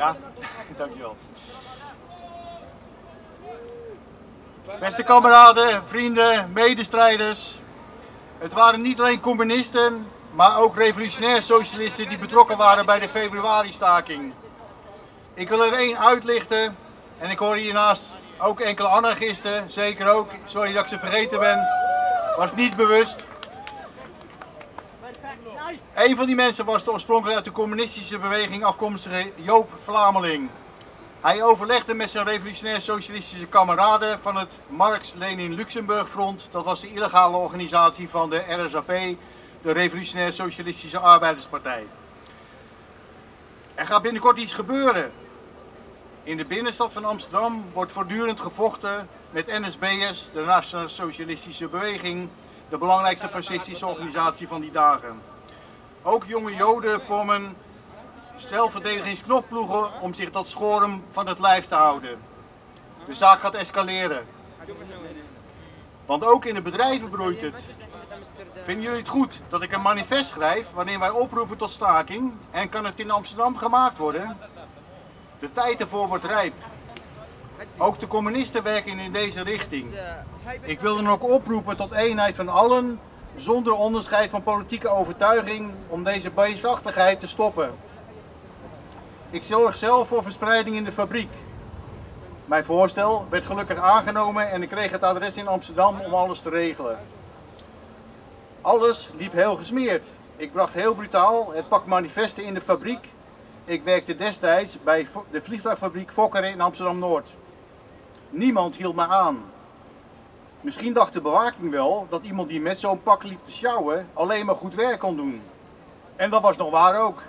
Ja, dankjewel. Beste kameraden, vrienden, medestrijders. Het waren niet alleen communisten, maar ook revolutionair socialisten die betrokken waren bij de februari-staking. Ik wil er één uitlichten en ik hoor hiernaast ook enkele anarchisten, zeker ook, sorry dat ik ze vergeten ben, was niet bewust. Een van die mensen was de oorspronkelijk uit de communistische beweging afkomstige Joop Vlameling. Hij overlegde met zijn revolutionair-socialistische kameraden van het Marx-Lenin-Luxemburg-front. Dat was de illegale organisatie van de RSAP, de Revolutionair-Socialistische Arbeiderspartij. Er gaat binnenkort iets gebeuren. In de binnenstad van Amsterdam wordt voortdurend gevochten met NSB'ers, de Nationale Socialistische Beweging, de belangrijkste fascistische organisatie van die dagen. Ook jonge Joden vormen zelfverdedigingsknokploegen om zich tot schoren van het lijf te houden. De zaak gaat escaleren. Want ook in de bedrijven broeit het. Vinden jullie het goed dat ik een manifest schrijf waarin wij oproepen tot staking en kan het in Amsterdam gemaakt worden? De tijd ervoor wordt rijp. Ook de communisten werken in deze richting. Ik wil dan ook oproepen tot eenheid van allen, zonder onderscheid van politieke overtuiging, om deze beestachtigheid te stoppen. Ik zorg zelf voor verspreiding in de fabriek. Mijn voorstel werd gelukkig aangenomen en ik kreeg het adres in Amsterdam om alles te regelen. Alles liep heel gesmeerd. Ik bracht heel brutaal het pak manifesten in de fabriek. Ik werkte destijds bij de vliegtuigfabriek Fokker in Amsterdam-Noord. Niemand hield me aan. Misschien dacht de bewaking wel dat iemand die met zo'n pak liep te sjouwen alleen maar goed werk kon doen. En dat was nog waar ook.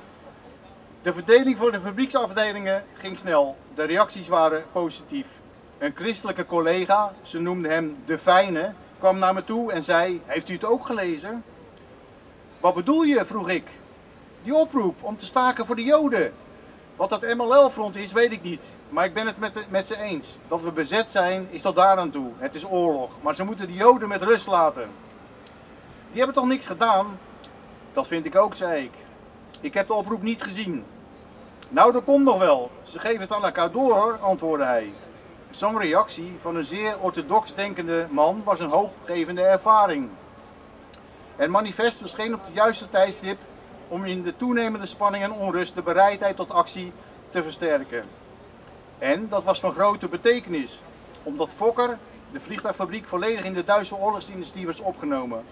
De verdeling voor de fabrieksafdelingen ging snel. De reacties waren positief. Een christelijke collega, ze noemde hem De Fijne, kwam naar me toe en zei: heeft u het ook gelezen? Wat bedoel je? Vroeg ik. Die oproep om te staken voor de Joden. Wat dat MLL-front is, weet ik niet. Maar ik ben het met ze eens. Dat we bezet zijn, is tot daaraan toe. Het is oorlog. Maar ze moeten de Joden met rust laten. Die hebben toch niks gedaan? Dat vind ik ook, zei ik. Ik heb de oproep niet gezien. Nou, dat komt nog wel. Ze geven het aan elkaar door, hoor, antwoordde hij. Zo'n reactie van een zeer orthodox denkende man was een hoopgevende ervaring. Het manifest verscheen op het juiste tijdstip om in de toenemende spanning en onrust de bereidheid tot actie te versterken. En dat was van grote betekenis, omdat Fokker, de vliegtuigfabriek, volledig in de Duitse oorlogsdynastie was opgenomen.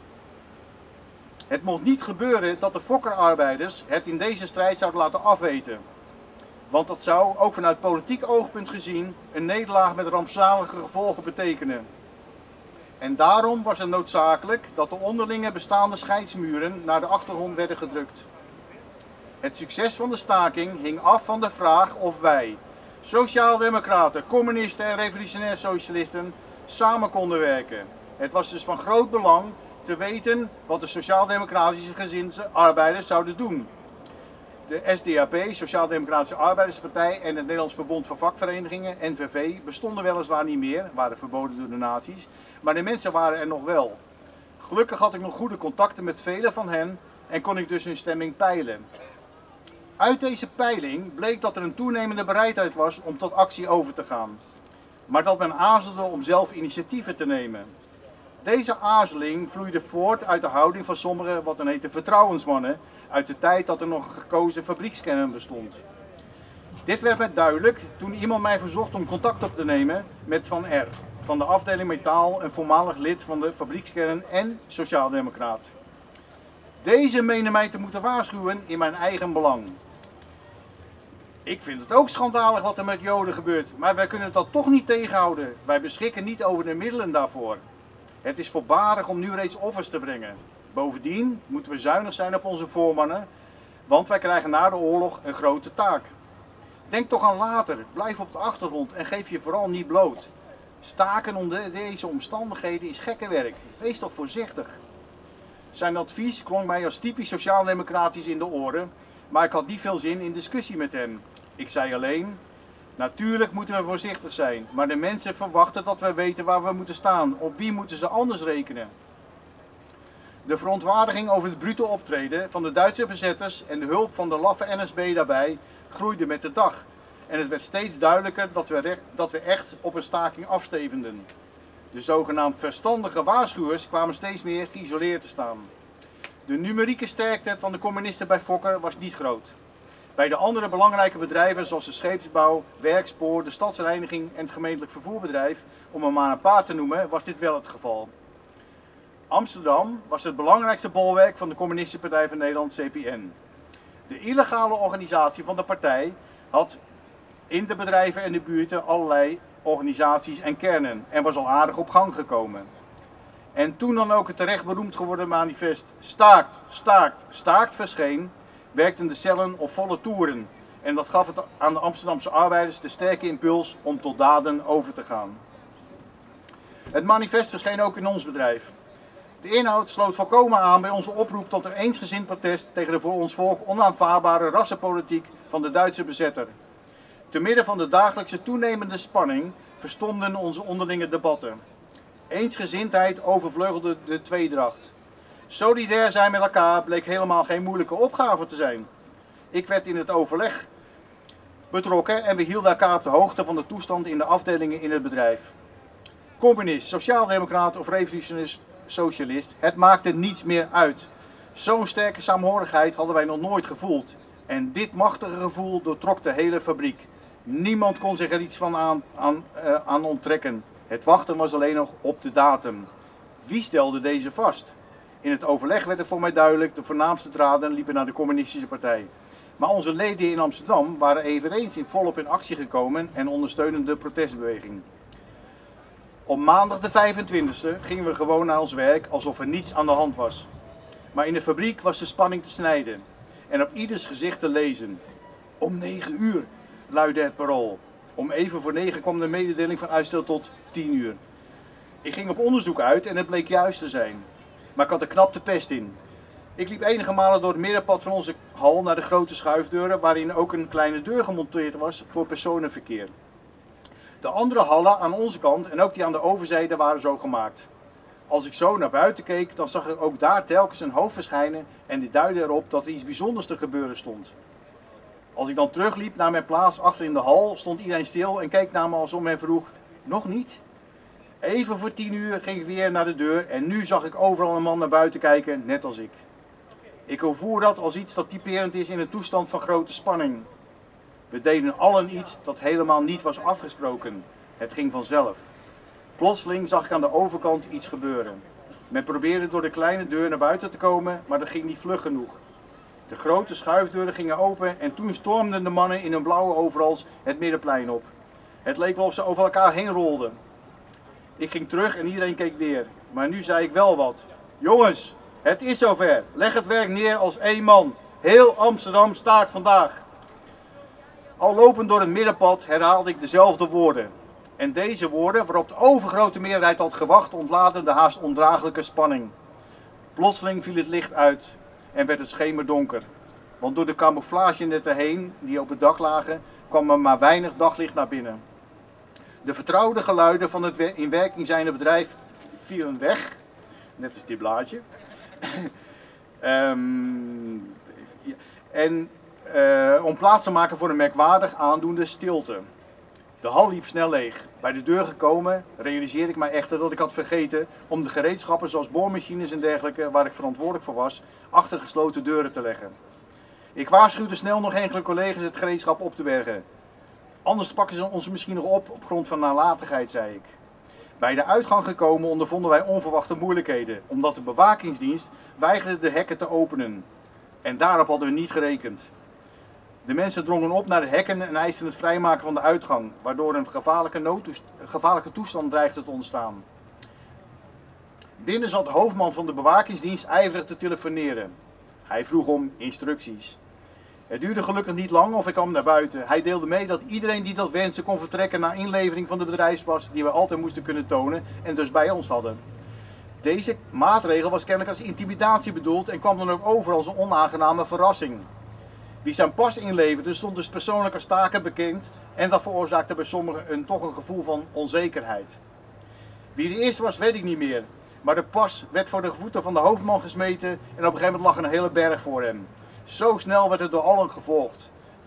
Het mocht niet gebeuren dat de Fokker-arbeiders het in deze strijd zouden laten afweten. Want dat zou, ook vanuit politiek oogpunt gezien, een nederlaag met rampzalige gevolgen betekenen. En daarom was het noodzakelijk dat de onderlinge bestaande scheidsmuren naar de achtergrond werden gedrukt. Het succes van de staking hing af van de vraag of wij, sociaaldemocraten, communisten en revolutionair socialisten, samen konden werken. Het was dus van groot belang te weten wat de sociaal-democratische gezinde arbeiders zouden doen. De SDAP, Sociaal-Democratische Arbeiderspartij, en het Nederlands Verbond van Vakverenigingen, NVV, bestonden weliswaar niet meer, waren verboden door de nazi's, maar de mensen waren er nog wel. Gelukkig had ik nog goede contacten met velen van hen en kon ik dus hun stemming peilen. Uit deze peiling bleek dat er een toenemende bereidheid was om tot actie over te gaan, maar dat men aarzelde om zelf initiatieven te nemen. Deze aarzeling vloeide voort uit de houding van sommige, wat dan heette, vertrouwensmannen, uit de tijd dat er nog een gekozen fabriekskern bestond. Dit werd mij duidelijk toen iemand mij verzocht om contact op te nemen met Van R, van de afdeling Metaal, een voormalig lid van de fabriekskern en sociaaldemocraat. Deze meende mij te moeten waarschuwen in mijn eigen belang. Ik vind het ook schandalig wat er met Joden gebeurt, maar wij kunnen dat toch niet tegenhouden. Wij beschikken niet over de middelen daarvoor. Het is voorbarig om nu reeds offers te brengen. Bovendien moeten we zuinig zijn op onze voormannen, want wij krijgen na de oorlog een grote taak. Denk toch aan later, blijf op de achtergrond en geef je vooral niet bloot. Staken onder deze omstandigheden is gekkenwerk, wees toch voorzichtig. Zijn advies klonk mij als typisch sociaal-democratisch in de oren, maar ik had niet veel zin in discussie met hem. Ik zei alleen: natuurlijk moeten we voorzichtig zijn, maar de mensen verwachten dat we weten waar we moeten staan. Op wie moeten ze anders rekenen? De verontwaardiging over het brute optreden van de Duitse bezetters en de hulp van de laffe NSB daarbij groeide met de dag. En het werd steeds duidelijker dat we echt op een staking afstevenden. De zogenaamd verstandige waarschuwers kwamen steeds meer geïsoleerd te staan. De numerieke sterkte van de communisten bij Fokker was niet groot. Bij de andere belangrijke bedrijven zoals de scheepsbouw, werkspoor, de stadsreiniging en het gemeentelijk vervoerbedrijf, om er maar een paar te noemen, was dit wel het geval. Amsterdam was het belangrijkste bolwerk van de Communistische Partij van Nederland, CPN. De illegale organisatie van de partij had in de bedrijven en de buurten allerlei organisaties en kernen en was al aardig op gang gekomen. En toen dan ook het terecht beroemd geworden manifest Staakt, staakt, staakt verscheen, werkten de cellen op volle toeren. En dat gaf het aan de Amsterdamse arbeiders de sterke impuls om tot daden over te gaan. Het manifest verscheen ook in ons bedrijf. De inhoud sloot volkomen aan bij onze oproep tot een eensgezind protest tegen de voor ons volk onaanvaardbare rassenpolitiek van de Duitse bezetter. Te midden van de dagelijkse toenemende spanning verstomden onze onderlinge debatten. Eensgezindheid overvleugelde de tweedracht. Solidair zijn met elkaar bleek helemaal geen moeilijke opgave te zijn. Ik werd in het overleg betrokken en we hielden elkaar op de hoogte van de toestand in de afdelingen in het bedrijf. Communist, sociaaldemocraat of revolutionist socialist, het maakte niets meer uit. Zo'n sterke saamhorigheid hadden wij nog nooit gevoeld. En dit machtige gevoel doortrok de hele fabriek. Niemand kon zich er iets van aan onttrekken. Het wachten was alleen nog op de datum. Wie stelde deze vast? In het overleg werd het voor mij duidelijk, de voornaamste draden liepen naar de Communistische Partij. Maar onze leden in Amsterdam waren eveneens volop in actie gekomen en ondersteunden de protestbeweging. Op maandag de 25e gingen we gewoon naar ons werk alsof er niets aan de hand was. Maar in de fabriek was de spanning te snijden en op ieders gezicht te lezen. Om 9 uur luidde het parool. Om even voor 9 kwam de mededeling van uitstel tot 10 uur. Ik ging op onderzoek uit en het bleek juist te zijn. Maar ik had er knap de pest in. Ik liep enige malen door het middenpad van onze hal naar de grote schuifdeuren, waarin ook een kleine deur gemonteerd was voor personenverkeer. De andere hallen aan onze kant en ook die aan de overzijde waren zo gemaakt. Als ik zo naar buiten keek, dan zag ik ook daar telkens een hoofd verschijnen en dit duidde erop dat er iets bijzonders te gebeuren stond. Als ik dan terugliep naar mijn plaats achter in de hal, stond iedereen stil en keek naar me alsof men vroeg, nog niet? Even voor 10 uur ging ik weer naar de deur en nu zag ik overal een man naar buiten kijken, net als ik. Ik ervoer dat als iets dat typerend is in een toestand van grote spanning. We deden allen iets dat helemaal niet was afgesproken. Het ging vanzelf. Plotseling zag ik aan de overkant iets gebeuren. Men probeerde door de kleine deur naar buiten te komen, maar dat ging niet vlug genoeg. De grote schuifdeuren gingen open en toen stormden de mannen in hun blauwe overals het middenplein op. Het leek wel of ze over elkaar heen rolden. Ik ging terug en iedereen keek weer. Maar nu zei ik wel wat. Jongens, het is zover. Leg het werk neer als één man. Heel Amsterdam staakt vandaag. Al lopend door het middenpad herhaalde ik dezelfde woorden. En deze woorden, waarop de overgrote meerderheid had gewacht, ontlaadden de haast ondraaglijke spanning. Plotseling viel het licht uit en werd het schemerdonker. Want door de camouflagenetten heen, die op het dak lagen, kwam er maar weinig daglicht naar binnen. De vertrouwde geluiden van het in werking zijnde bedrijf vielen weg, net als dit blaadje. Om plaats te maken voor een merkwaardig aandoende stilte. De hal liep snel leeg. Bij de deur gekomen realiseerde ik mij echter dat ik had vergeten om de gereedschappen zoals boormachines en dergelijke, waar ik verantwoordelijk voor was, achter gesloten deuren te leggen. Ik waarschuwde snel nog enkele collega's het gereedschap op te bergen. Anders pakken ze ons misschien nog op grond van nalatigheid, zei ik. Bij de uitgang gekomen ondervonden wij onverwachte moeilijkheden, omdat de bewakingsdienst weigerde de hekken te openen. En daarop hadden we niet gerekend. De mensen drongen op naar de hekken en eisten het vrijmaken van de uitgang, waardoor een gevaarlijke toestand dreigde te ontstaan. Binnen zat de hoofdman van de bewakingsdienst ijverig te telefoneren. Hij vroeg om instructies. Het duurde gelukkig niet lang of ik kwam naar buiten. Hij deelde mee dat iedereen die dat wenste kon vertrekken na inlevering van de bedrijfspas die we altijd moesten kunnen tonen en dus bij ons hadden. Deze maatregel was kennelijk als intimidatie bedoeld en kwam dan ook over als een onaangename verrassing. Wie zijn pas inleverde stond dus persoonlijk als taken bekend en dat veroorzaakte bij sommigen toch een gevoel van onzekerheid. Wie de eerste was weet ik niet meer, maar de pas werd voor de voeten van de hoofdman gesmeten en op een gegeven moment lag een hele berg voor hem. Zo snel werd het door allen gevolgd.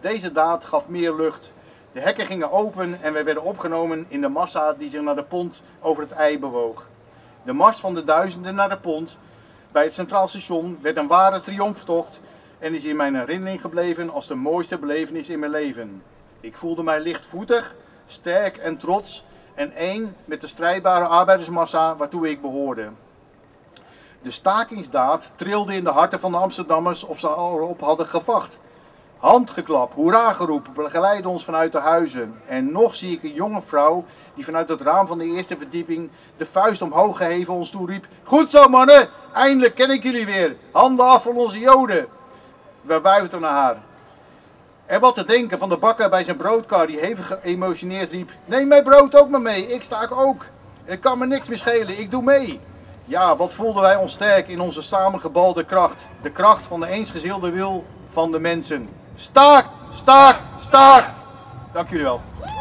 Deze daad gaf meer lucht. De hekken gingen open en wij werden opgenomen in de massa die zich naar de pont over het IJ bewoog. De mars van de duizenden naar de pont bij het Centraal Station werd een ware triomftocht en is in mijn herinnering gebleven als de mooiste belevenis in mijn leven. Ik voelde mij lichtvoetig, sterk en trots en één met de strijdbare arbeidersmassa waartoe ik behoorde. De stakingsdaad trilde in de harten van de Amsterdammers of ze al erop hadden gewacht. Handgeklap, hoera geroep begeleidde ons vanuit de huizen. En nog zie ik een jonge vrouw die vanuit het raam van de eerste verdieping de vuist omhoog geheven ons toeriep. Goed zo mannen, eindelijk ken ik jullie weer. Handen af van onze Joden. We wuifden naar haar. En wat te denken van de bakker bij zijn broodkar die hevig geëmotioneerd riep. Neem mijn brood ook maar mee, ik staak ook. Het kan me niks meer schelen, ik doe mee. Ja, wat voelden wij ons sterk in onze samengebalde kracht. De kracht van de eensgezielde wil van de mensen. Staakt, staakt, staakt. Dank jullie wel.